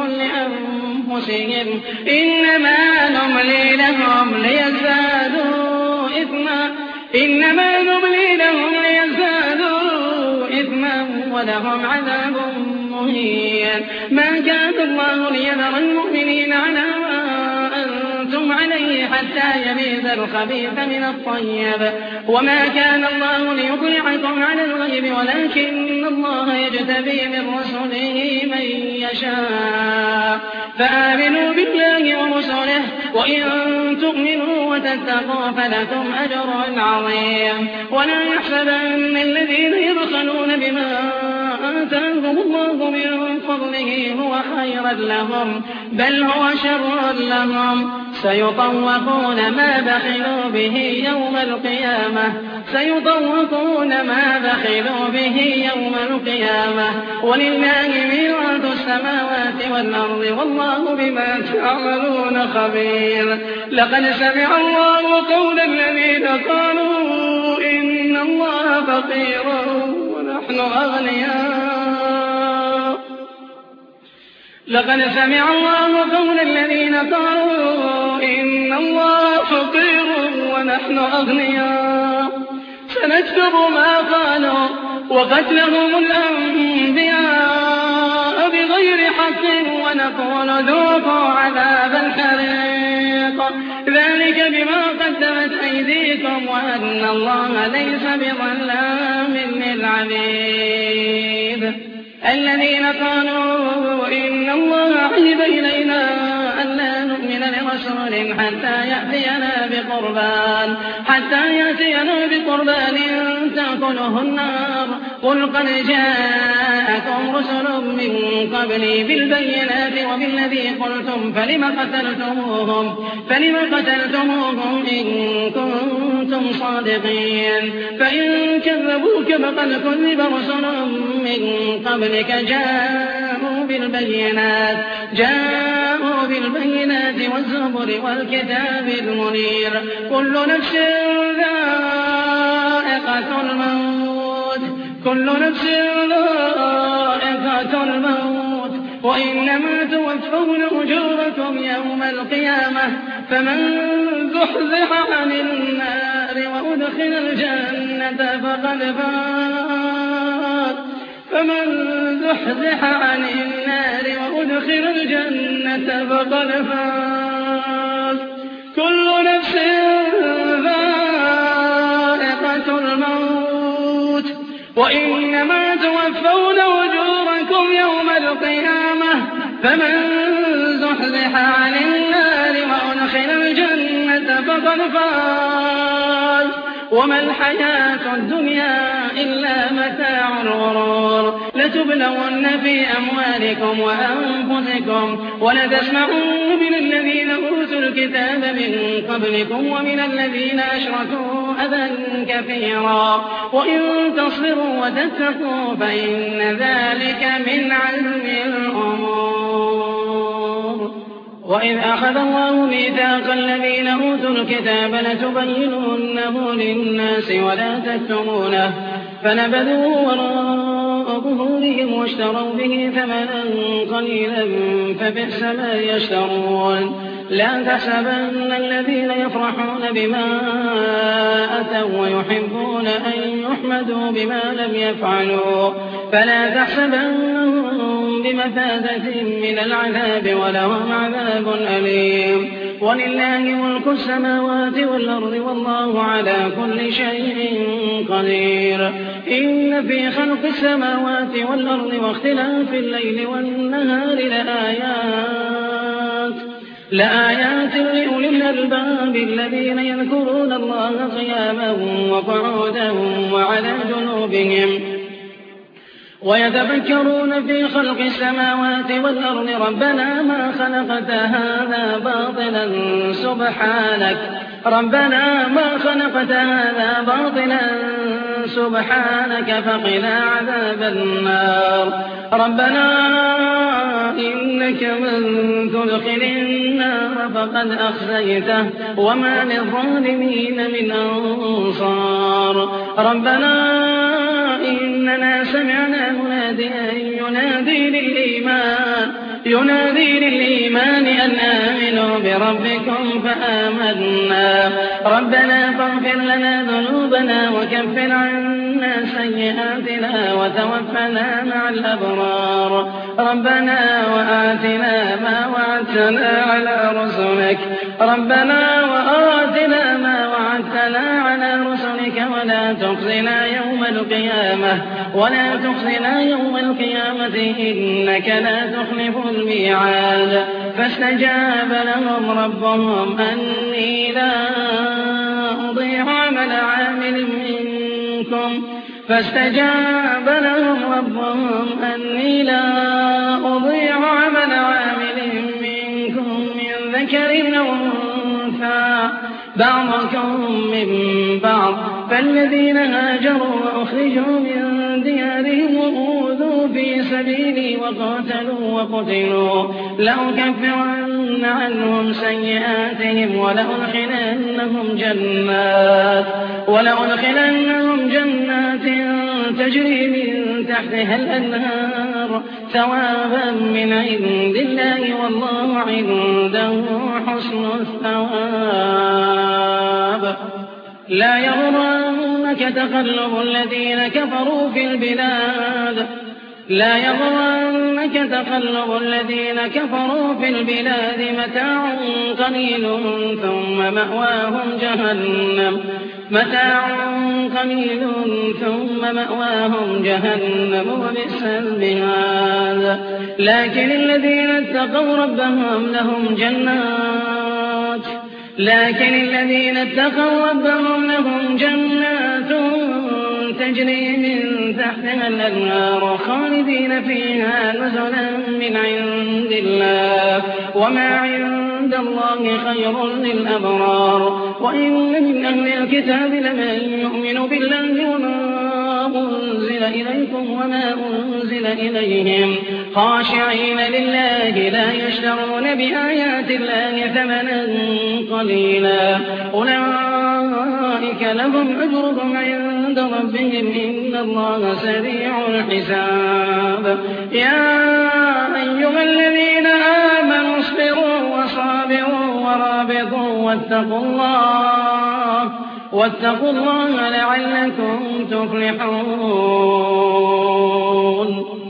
لأنفسهم إنما نملي لهم ليزدادوا إثما إنما نملي لهم ليزدادوا إثما ولهم عذاب مهين. ما كان الله ليذر المؤمنين على ما أنتم عليه حتى يميز الخبيث من الطيب وما كان الله ليطلعكم على الغيب ولكن الله يجتبي من رسله من يشاء فآمنوا بالله ورسله وإن تؤمنوا وتتقوا فلكم أجر عظيم. ولا يحسبن الذين يبخلون بما آتاهم الله من فضله هو خيرا لهم بل هو شر لهم سيطوقون ما بخلوا به يوم القيامة سيطوقون ما بخلوا به يوم القيامة ولله ميراث السماوات والأرض والله بما تعملون خبير. لقد سمع الله قول الذين قالوا إن الله فقير ونحن أغنياء لقد سمع الله قول الذين قالوا إن الله فقير ونحن أغنياء سنكتب ما قالوا وقتلهم الأنبياء بغير حق ونقول ذوقوا عذاب الحريق ذلك بما قدمت أيديكم وأن الله ليس بظلام للعبيد. الذين قالوا إن الله عهد إلينا ألا نؤمن لرسول حتى يأتينا بقربان حتى يأتينا بقربان تأكله النار قل قد جاءكم رسل من قبلي بالبينات وبالذي قلتم فلم قتلتموهم, فلم قتلتموهم إن كنتم صادقين فإن كذبوك فقد كذب رسل من قبلك جاءوا بالبينات, جاءوا بالبينات والزبر والكتاب المنير كل نفس ذائقة الموت, كل نفس ذائقة الموت وإنما توفون أجوركم يوم القيامة فمن زحزح عن النار وأدخل الجنة فقد فاز, فمن زحزح عن النار وأدخل الجنة فقد فاز. كل نفس ذائقة الموت وإنما توفون أجوركم يوم القيامة فمن زحزح عن النار وأدخل الجنة فقد فاز. وما الحياة الدنيا إلا متاع الغرور لتبلون في أموالكم وأنفسكم ولتسمعن من الذين أوتوا الكتاب من قبلكم ومن الذين أشركوا أذى كثيرا وإن تصبروا وتتقوا فإن ذلك من عزم الأمور. وإذ أخذ الله ميثاق الذين أوتوا الكتاب لتبيننه للناس ولا تكتمونه فنبذوه وراء ظهورهم واشتروا به ثمنا قليلا فبئس ما يشترون. لا تحسبن الذين يفرحون بما أتوا ويحبون أن يحمدوا بما لم يفعلوا فلا تحسبنهم بمفازة من العذاب ولهم عذاب أليم. ولله ملك السماوات والأرض والله على كل شيء قدير. إن في خلق السماوات والأرض واختلاف الليل والنهار لآيات لآيات لأولي الألباب الذين يذكرون الله قياما وقعودا وعلى جنوبهم ويتفكرون في خلق السماوات والأرض ربنا ما خلقت هذا باطلا سبحانك ربنا ما خلقت هذا باطلا سبحانك فقنا عذاب النار. ربنا إنك من تدخل النار فقد أخزيته وما للظالمين من أنصار. ربنا إننا سمعنا مناديا ينادي للإيمان ينادي للإيمان أن آمنوا بربكم فآمنا. ربنا فاغفر لنا ذنوبنا وكفر عنا سيئاتنا وتوفنا مع الأبرار. ربنا وآتنا ما وعدتنا على رسلك ربنا وآتنا ما وعدتنا على رسلك ولا تخزنا يوم القيامة ولا تخزنا يوم القيامة إنك لا تخلف الميعاد. فاستجاب لهم ربهم أني لا أضيع عمل عامل منكم فاستجاب لهم ربهم أني لا أضيع عمل عامل منكم من ذكر أو أنثى بعضكم من بعض فالذين هاجروا وأخرجوا من ديارهم وأوذوا في سبيلي وقاتلوا وقتلوا لأكفرن عنهم سيئاتهم ولأدخلنهم جنات ولأدخلنهم جنات تجري من تحتها الأنهار ثوابا من عند الله والله عنده حسن الثواب. لا يغرنك تقلب الذين كفروا في البلاد لا يغرنك تقلب الذين كفروا في البلاد متاع قليل ثم مأواهم جهنم متاع قليل ثم مأواهم جهنم وبئس المهاد. لكن الذين اتقوا ربهم لهم جنات لكن الذين اتقوا ربهم لهم جنات تجري من تحتها الأنهار خالدين فيها نزلا من عند الله وما عند الله خير للأبرار وإن من أهل الكتاب لمن يؤمن بالله وما أنزل إليكم وما أنزل إليهم خاشعين لله لا يشترون بآيات الله ثمنا قليلا أولئك لهم أجرهم عند ربهم إن الله سريع الحساب يا أيها الذين آمنوا اصبروا وصابروا ورابطوا واتقوا الله واتقوا الله لعلكم تفلحون